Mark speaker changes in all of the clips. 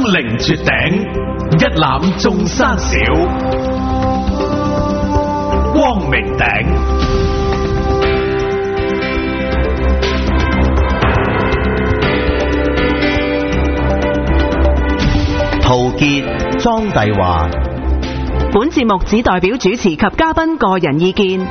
Speaker 1: 凌絕頂，一覽眾山小。光明頂，
Speaker 2: 陶傑、莊帝華。
Speaker 3: 本節目只代表主持及嘉賓個人意見。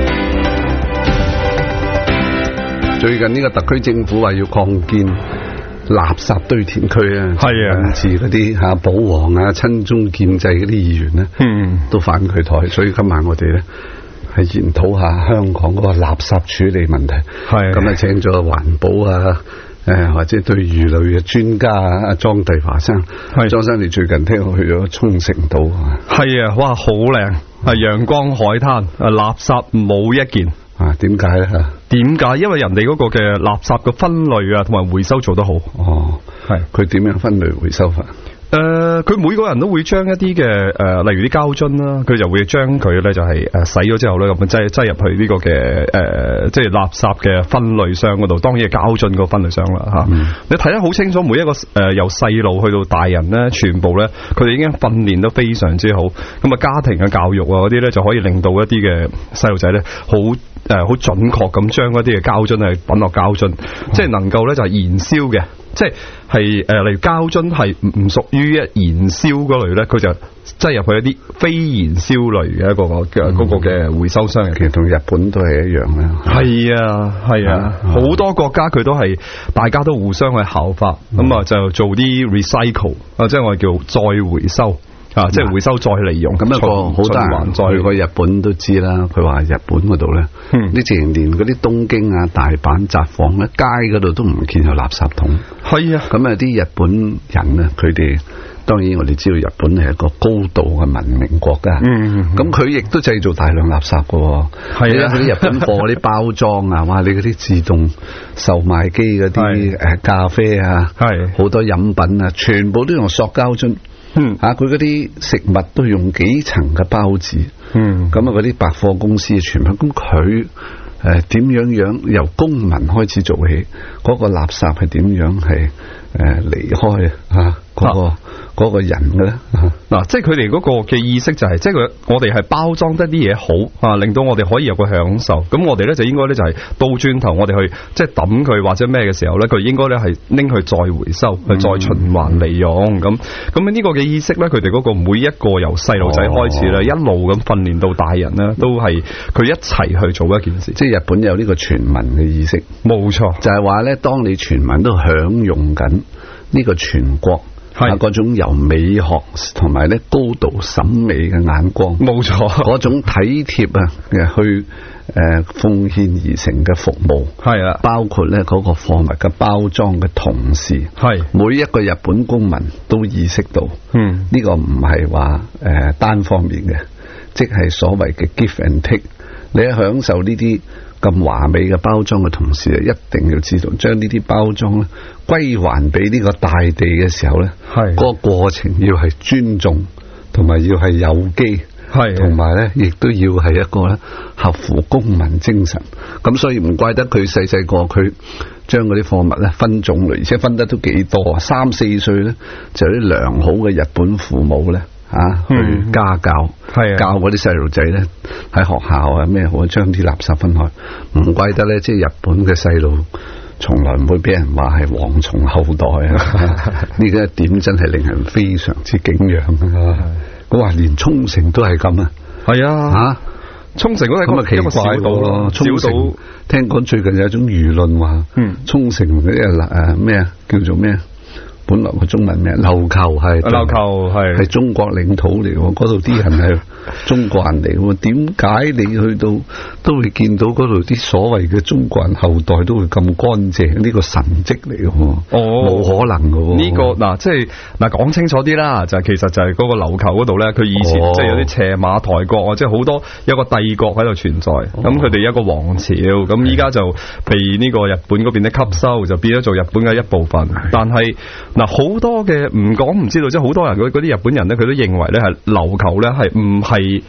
Speaker 4: 最近呢個特區政府話要擴建垃圾堆填區啊，引致嗰啲保皇啊、親中建制嗰啲議員咧，都反佢台，所以今晚我哋咧係研討下香港嗰個垃圾處理問題。係咁啊，請咗環保啊。或者對魚類嘅專家阿莊帝華生，莊生你最近聽我去咗沖繩島啊？係啊，哇，好靚，係陽光海灘，垃圾冇一件啊？點解咧？點解？因為人哋嗰個嘅垃圾嘅分類啊，同埋回收做得好。哦，係佢點樣分類回收法？佢每個人都會將一啲嘅例如啲膠樽啦，佢就會將佢咧就係洗咗之後咧咁擠入去呢個嘅即係垃圾嘅分類箱嗰度，當然係膠樽個分類箱啦吓。你睇得好清楚，每一個由細路去到大人咧，全部咧佢哋已經訓練得非常之好。咁啊，家庭嘅教育啊嗰啲咧就可以令到一啲嘅細路仔咧好準確咁將一啲嘅膠樽係抌落膠樽，即係能夠咧就係燃燒嘅。即係例如膠樽係唔屬於燃燒嗰類咧，佢就擠入去一啲非燃燒類嘅一個嗰個嘅回收箱。其實同日本都係一樣啦。係啊，係啊，好多國家佢都係大家都互相去效法，咁啊就做啲 recycle 啊，即係我哋叫再回收。啊，即係回收再利用，咁一個好多人去過日本都知啦。佢話日本嗰度咧，你自然連嗰啲東京啊、大阪、札幌咧，街嗰度都唔見有垃圾桶。係啊，咁啊啲日本人咧，佢哋當然我哋知道日本係一個高度嘅文明國家。咁佢亦都製造大量垃圾噶。係啊，嗰啲日本貨嗰啲包裝啊，哇！你嗰啲自動售賣機嗰啲咖啡啊，係好多飲品啊，全部都用塑膠樽。佢嗰啲食物都用幾層嘅包紙，咁啊嗰啲百貨公司全部，咁佢點樣由公民開始做起，嗰個垃圾係點樣係離開嗰個人嘅咧？嗱，即係佢哋嗰個嘅意識就係，即係我哋係包裝得啲嘢好啊，令到我哋可以有個享受。咁我哋咧就應該咧就係倒轉頭，我哋去即係抌佢或者咩嘅時候咧，佢應該咧係拎去再回收，去再循環利用。咁呢個嘅意識咧，佢哋嗰個每一個由細路仔開始咧，一路咁訓練到大人咧，都係佢一齊去做一件事。即係日本有呢個全民嘅意識，冇錯，就係話咧，當你全民都享用緊呢個全國。係嗰種由美學同埋咧高度審美嘅眼光，冇錯，嗰種體貼啊，去奉獻而成嘅服務，係啊，包括咧嗰個貨物嘅包裝嘅同時，係每一個日本公民都意識到，呢個唔係話單方面嘅，即係所謂嘅 give and take。你喺享受呢啲咁華美嘅包裝嘅同時，一定要知道將呢啲包裝咧歸還俾呢個大地嘅時候咧，係嗰個過程要係尊重，同埋要係有機，係同埋咧亦都要係一個咧合乎公民精神。咁所以唔怪得佢細細個佢將嗰啲貨物咧分種類，而且分得都幾多啊！3、4歲咧就有啲良好嘅日本父母咧。去家教，教嗰啲細路仔咧喺學校啊咩好將啲垃圾分開，唔怪得咧，即係日本嘅細路從來唔會俾人話係蝗蟲後代啊！呢個一點真係令人非常之敬仰啊！我話連沖繩都係咁啊，係啊，沖繩嗰個一個小島咯，沖繩聽講最近有一種輿論話，沖繩嗰啲咩啊叫做咩？本來個中文名琉球係中國領土嚟喎，嗰度啲人係中國人嚟喎，點解你去到都會見到嗰度啲所謂嘅中國人後代都會咁乾淨？呢個神蹟嚟嘅喎，冇可能嘅喎。呢個嗱，即係嗱講清楚啲啦，就係其實就係嗰個琉球嗰度咧，佢以前即係有啲邪馬台國啊，即係好多有個帝國喺度存在，咁佢哋一個王朝，咁依家就被呢個日本嗰邊咧吸收，就變咗做日本嘅一部分，但係。嗱，好多嘅唔講唔知道，即係好多人嗰啲日本人咧，佢都認為咧係琉球咧係唔係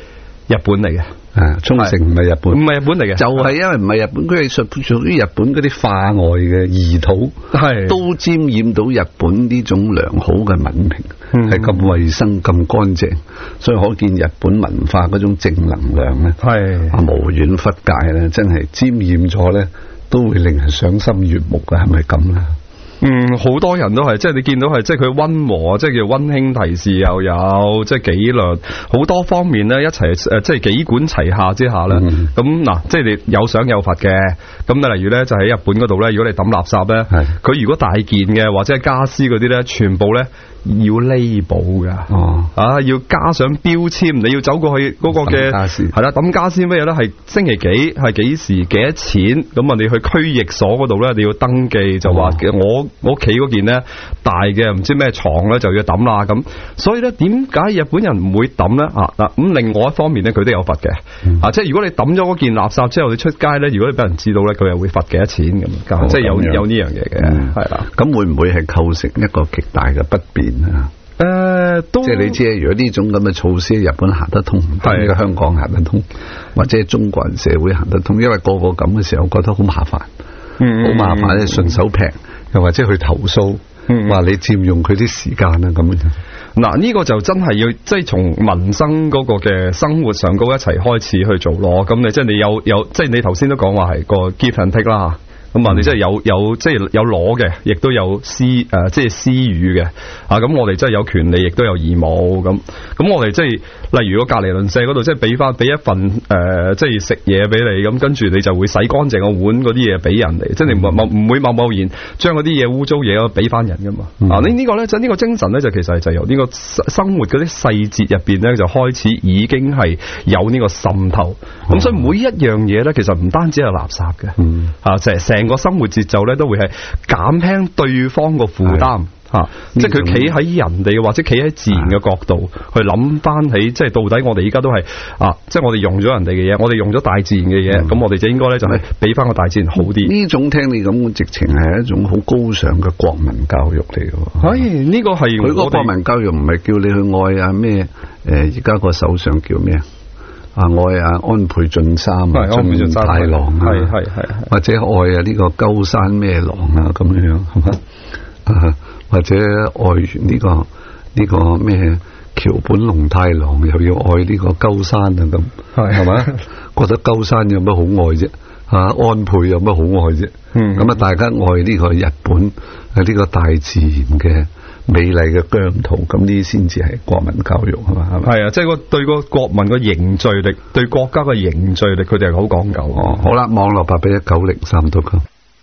Speaker 5: 日本嚟嘅。
Speaker 4: 沖繩唔係日本，
Speaker 5: 唔係日本嚟嘅，
Speaker 4: 就係因為唔係日本，佢係屬於日本嗰啲化外嘅異土，係都沾染到日本呢種良好嘅文明，係咁衛生咁乾淨，所以可見日本文化嗰種正能量咧，係無遠弗屆咧，真係沾染咗咧，都會令人賞心悅目嘅，係咪咁咧？
Speaker 5: 好多人都係，即係你見到係，即係佢溫和，即係叫溫馨提示又有，即係紀律，好多方面咧一齊即係幾管齊下之下咧。咁嗱，即係你有賞有罰嘅。咁例如咧，就喺日本嗰度咧，如果你抌垃圾咧，佢如果大件嘅或者係家私嗰啲咧，全部咧要label噶，要加上標籤，你要走過去嗰個嘅係啦，抌家私咩嘢咧？係星期幾，係幾時，幾多錢？咁啊，你去區役所嗰度咧，你要登記就話我屋企嗰件咧大嘅唔知咩床咧就要抌啦咁，所以咧點解日本人唔會抌咧？咁另外一方面咧，佢都有罰嘅，即係如果你抌咗嗰件垃圾之後，你出街咧，如果你俾人知道咧，佢又會罰幾多錢咁，即係有呢樣嘢嘅，係啦。
Speaker 4: 咁會唔會係構成一個極大嘅不便啊？即係你知，如果呢種咁嘅措施，日本行得通，呢個香港行得通，或者中國人社會行得通，因為個個咁嘅時候，覺得好麻煩，好麻煩咧，順手劈。又或者去投訴，話你佔用佢啲時間啊咁樣。
Speaker 5: 嗱，呢個就真係要即係從民生嗰個嘅生活上高一齊開始去做咯。咁你即係你有即係你頭先都講話係個 give and take 啦。咁啊，你即係有即係有攞嘅，亦都有即係私語嘅。咁我哋真係有權利，亦都有義務咁。咁我哋即係例如個隔離鄰舍嗰度，即係俾一份即係食嘢俾你，咁跟住你就會洗乾淨個碗嗰啲嘢俾人哋，即係你唔會貿然將嗰啲嘢污糟嘢俾翻人噶嘛。呢個咧就呢個精神咧就其實就由呢個生活嗰啲細節入邊咧就開始已經係有呢個滲透。咁所以每一樣嘢咧其實唔單止係垃圾嘅，成個生活節奏咧都會係減輕對方個負擔，即係佢企喺人哋或者企喺自然嘅角度去諗翻起，即係到底我哋而家都係即係我哋用咗人哋嘅嘢，我哋用咗大自然嘅嘢，咁我哋就應該咧就係俾翻個大自然好啲。呢
Speaker 4: 種聽你咁，直情係一種好高尚嘅國民教育嚟嘅。
Speaker 5: 呢個係
Speaker 4: 佢個國民教育唔係叫你去愛啊咩？而家個首相叫咩愛安倍晉三、晉太郎或者愛呢個鳩山咩郎咁樣，係嘛？或者愛完呢個咩橋本龍太郎，又要愛呢個鳩山咁，係嘛？覺得鳩山有乜好愛啫？安倍有乜好愛啫？咁大家愛呢個日本呢個大自然嘅美麗嘅疆土，咁呢啲先至係國民教育，係嘛？
Speaker 5: 係即係對個國民嘅凝聚力，對國家嘅凝聚力，佢哋係好講究。
Speaker 4: 好啦，網絡8819039。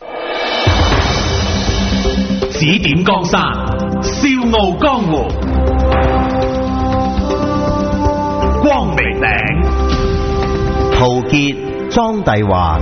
Speaker 1: 指點江山，笑傲江湖，光明頂，
Speaker 2: 陶傑、莊帝華。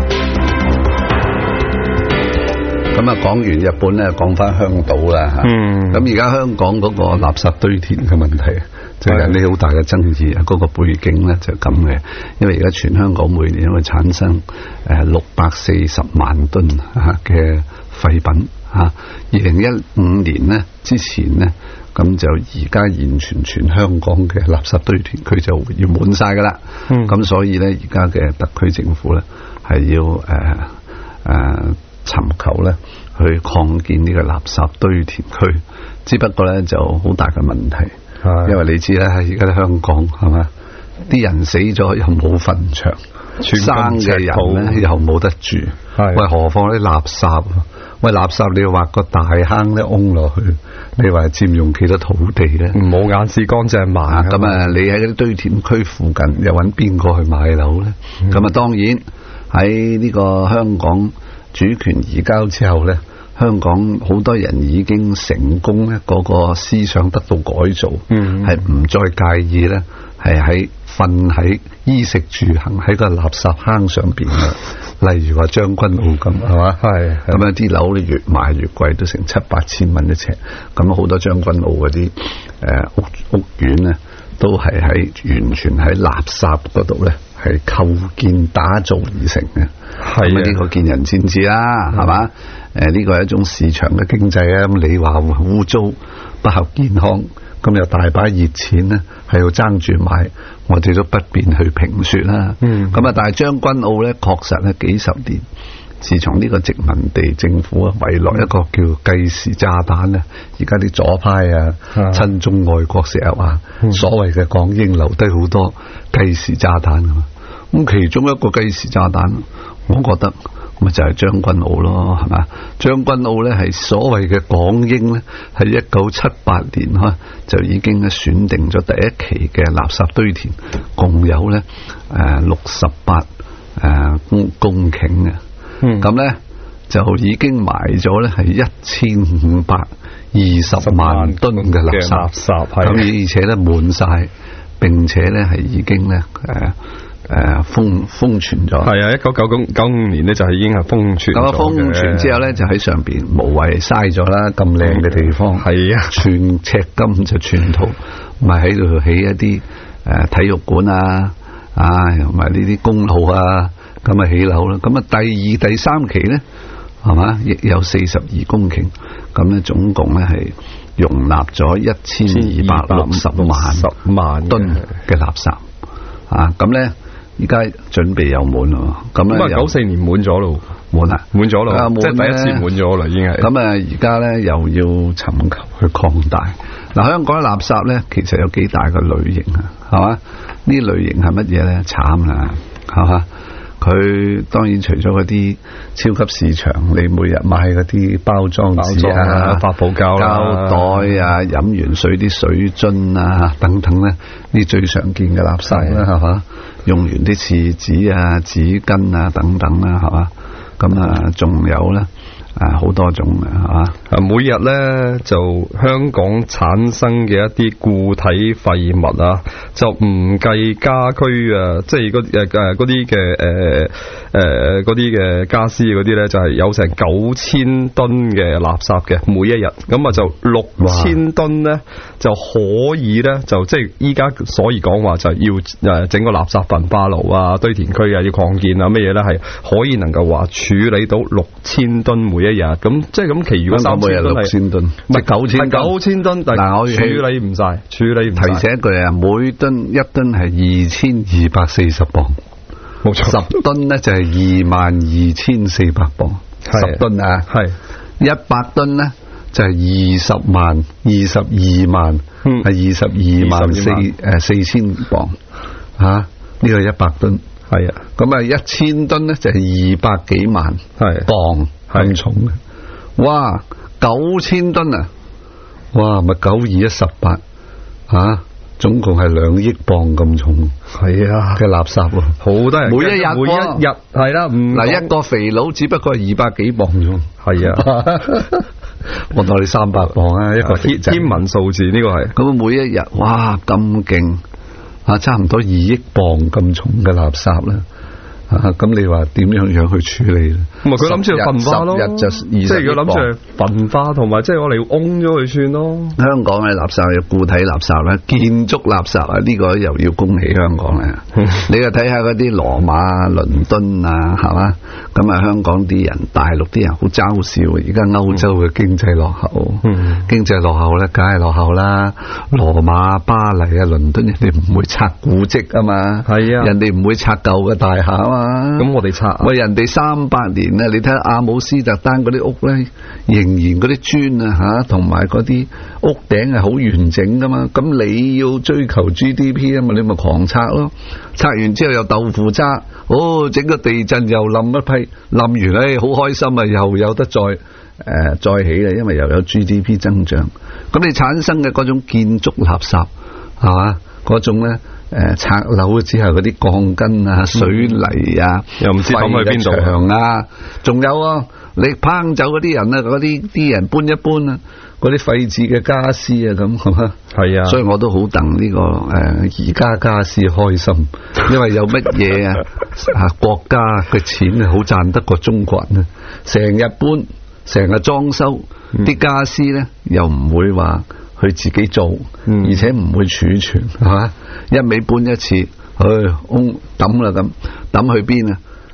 Speaker 4: 咁講完日本咧，講翻香島啦。咁而家香港嗰個垃圾堆填嘅問題，就引起好大嘅爭議啊！嗰個背景咧就咁嘅，因為而家全香港每年會產生640萬噸嘅廢品。2015年呢之前呢，咁就而家完全香港嘅垃圾堆填區就要滿晒噶啦。咁所以呢，而家嘅特區政府呢，係要尋求呢去擴建呢個垃圾堆填區，只不過呢就好大嘅問題，因為你知啦，而家喺香港係嘛，啲人死咗又冇墳場，生嘅人呢又冇得住，喂，何況啲垃圾？喂，垃圾你要挖個大坑咧，㧬落去，你話佔用幾多土地咧？
Speaker 5: 冇眼屎乾淨埋。
Speaker 4: 咁你喺嗰啲堆填區附近又揾邊個去買樓咧？咁當然喺呢個香港主權移交之後咧，香港好多人已經成功咧，嗰個思想得到改造，係唔再介意咧，係瞓喺衣食住行喺個垃圾坑上邊嘅。例如話將軍澳咁，係嘛？係咁啲樓咧越賣越貴，都成7-8千蚊一尺。咁好多將軍澳嗰啲屋苑咧，都係完全喺垃圾嗰度咧，係構建打造而成嘅。係呢個見仁見智啦，係嘛？呢個係一種市場嘅經濟啊。咁你話污糟不合健康，咁咁又大把熱錢咧係要爭住買，我哋都不便去評說啦。咁啊，但係將軍澳咧確實咧幾十年，自從呢個殖民地政府啊遺落一個叫計時炸彈咧，而家啲左派啊親中愛國成日話所謂嘅港英留低好多計時炸彈㗎嘛。咁其中一個計時炸彈，我覺得咪就係將軍澳咯，係嘛？將軍澳咧係所謂嘅港英咧，係1978年就已經咧選定咗第一期嘅垃圾堆填，共有咧68公頃嘅。咁咧就已經埋咗咧係1520萬噸嘅垃圾，咁而且咧滿晒，並且咧係已經咧封存咗。係啊，1995年咧就係已經係封存。咁封存之後咧就喺上邊無謂嘥咗啦，咁靚嘅地方，係啊，寸赤金就寸土，咪喺度起一啲體育館啊，同埋呢啲公路啊。咁啊起樓啦，咁啊第2、第3期咧，係嘛，亦有42公頃，咁咧總共咧係容納咗1260萬噸嘅垃圾，咁咧而家準備又滿咯，咁咧94年滿咗咯，滿咗咯，即係第一次滿咗啦，已經係。咁啊而家咧又要尋求去擴大。嗱，香港嘅垃圾咧其實有幾大嘅類型啊，係嘛？呢類型係乜嘢咧？慘啦，係嘛？佢當然除咗嗰啲超級市場，你每日買嗰啲包裝紙啊、發泡膠袋啊、飲完水啲水樽啊等等咧，呢最常見嘅垃圾啦，係嘛？用完啲廁紙啊、紙巾啊等等啦，係嘛？咁啊，仲有咧。好多種嘅係嘛？每日咧就香港產生嘅一啲固體廢物啊，就唔計家居啊，即係嗰啲嘅嗰啲嘅家私嗰啲咧，就係有成9000噸嘅垃圾嘅每一日，咁啊就6000噸咧就可以咧就即係依家所以講話就要整個垃圾焚化爐啊、堆填區啊要擴建啊乜嘢咧係可以能夠話處理到6000噸每一日，咁即係咁其餘嗰3000噸6000噸，唔係9000噸，但係我處理唔晒。提醒一句啊，每噸1噸係2240磅，冇錯，10噸咧就係22400磅，10噸啊，係100噸咧就係22萬，係224000磅吓，呢個100噸係啊，咁啊1000噸咧就係200幾萬磅咁重嘅，哇9000噸啊，哇咪9218吓，總共係2億磅咁重，係啊嘅垃圾喎，好多人每一日係啦，嗱一個肥佬只不過係200幾磅重，係啊，我當你300磅啊，一個天文數字呢個係，咁每一日哇咁勁啊，差唔多2億磅咁重嘅垃圾啦。咁你話點樣去處理咧？唔係佢諗住焚化咯，即係如果諗住焚化同埋即係我哋嗡咗佢算咯。香港嘅垃圾有固體垃圾啦，建築垃圾啊，呢個又要恭喜香港咧。你又睇下嗰啲羅馬、倫敦啊，係嘛？咁啊，香港啲人、大陸啲人好嘲笑，而家歐洲嘅經濟落後，經濟落後咧，梗係落後啦。羅馬、巴黎啊、倫敦，人哋唔會拆古蹟啊嘛，係啊，人哋唔會拆舊嘅大廈啊嘛。咁我哋拆喂，人哋300年咧，你睇下阿姆斯特丹嗰啲屋咧，仍然嗰啲磚啊吓，同埋嗰啲屋頂係好完整噶嘛。咁你要追求 GDP 啊嘛，你咪狂拆咯。拆完之後又豆腐渣，整個地震又冧一批，冧完咧好開心啊，又有得再起啦，因為又有 GDP 增長。咁你產生嘅嗰種建築垃圾係嘛，嗰種咧。拆樓之後嗰啲鋼筋啊、水泥啊，又唔知抌去邊度啊，仲有你烹走嗰啲人啊，嗰啲人搬一搬啊，嗰啲廢置嘅家私啊，咁係嘛？係啊，所以我都好戥呢個宜家家私開心，因為有乜嘢啊國家嘅錢啊好賺得過中國人啊，成日搬，成日裝修啲家私咧，又唔會話去自己做，而且唔會儲存，係嘛？一味搬一次，抌啦咁，抌去邊啊？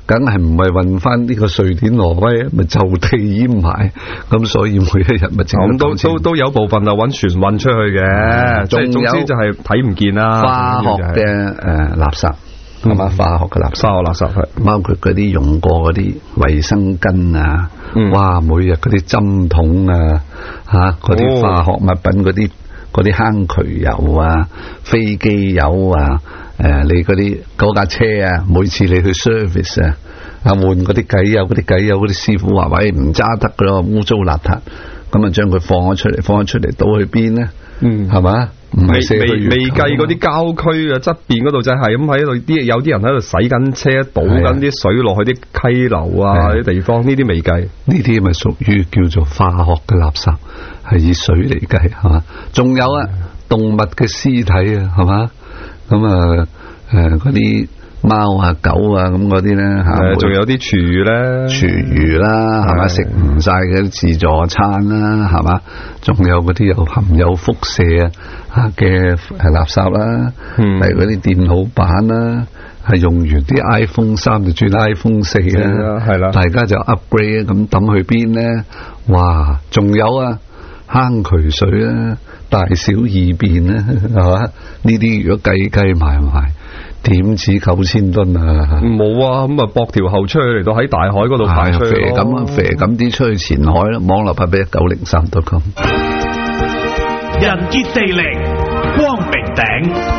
Speaker 4: 梗係唔係運翻呢個瑞典挪威，咪就地掩埋，咁所以每一日咪
Speaker 5: 咁都有部分就揾船運出去嘅，總之就係睇唔見啦。
Speaker 4: 化學嘅垃圾係嘛，化學嘅垃圾係包括嗰啲用過嗰啲衛生巾啊，哇，每日嗰啲針筒啊，嗰啲化學物品嗰啲坑渠油啊，飛機油啊，你嗰架車啊，每次你去 service 啊，換嗰啲偈油，嗰啲師傅話喂，唔揸得噶咯，污糟邋遢，咁啊將佢放咗出嚟，倒去邊呢？係嘛？未計嗰啲郊區啊，側邊嗰度就係咁喺度，有啲人喺度洗緊車，倒緊啲水落去啲溪流啊啲地方，呢啲未計。呢啲咪屬於叫做化學嘅垃圾，係以水嚟計，係嘛？仲有啊，動物嘅屍體啊，係嘛？咁啊，嗰啲貓啊、狗啊咁嗰啲咧，仲有啲廚餘啦，係嘛？食唔晒嘅自助餐啦，係嘛？仲有嗰啲含有輻射嘅垃圾啦，例如嗰啲電腦板啦，係用完啲 iPhone 3就轉 iPhone 4啦，係啦，大家就 upgrade 咁抌去邊咧？哇！仲有啊，坑渠水啦，大小二便啦，係嘛？呢啲如果計埋，點止9000噸啊！冇啊，咁啊駁條喉出去嚟到喺大海嗰度排出去咯，肥咁啲出去前海咯，網絡發俾1903.com。
Speaker 1: 人傑地靈，光明頂。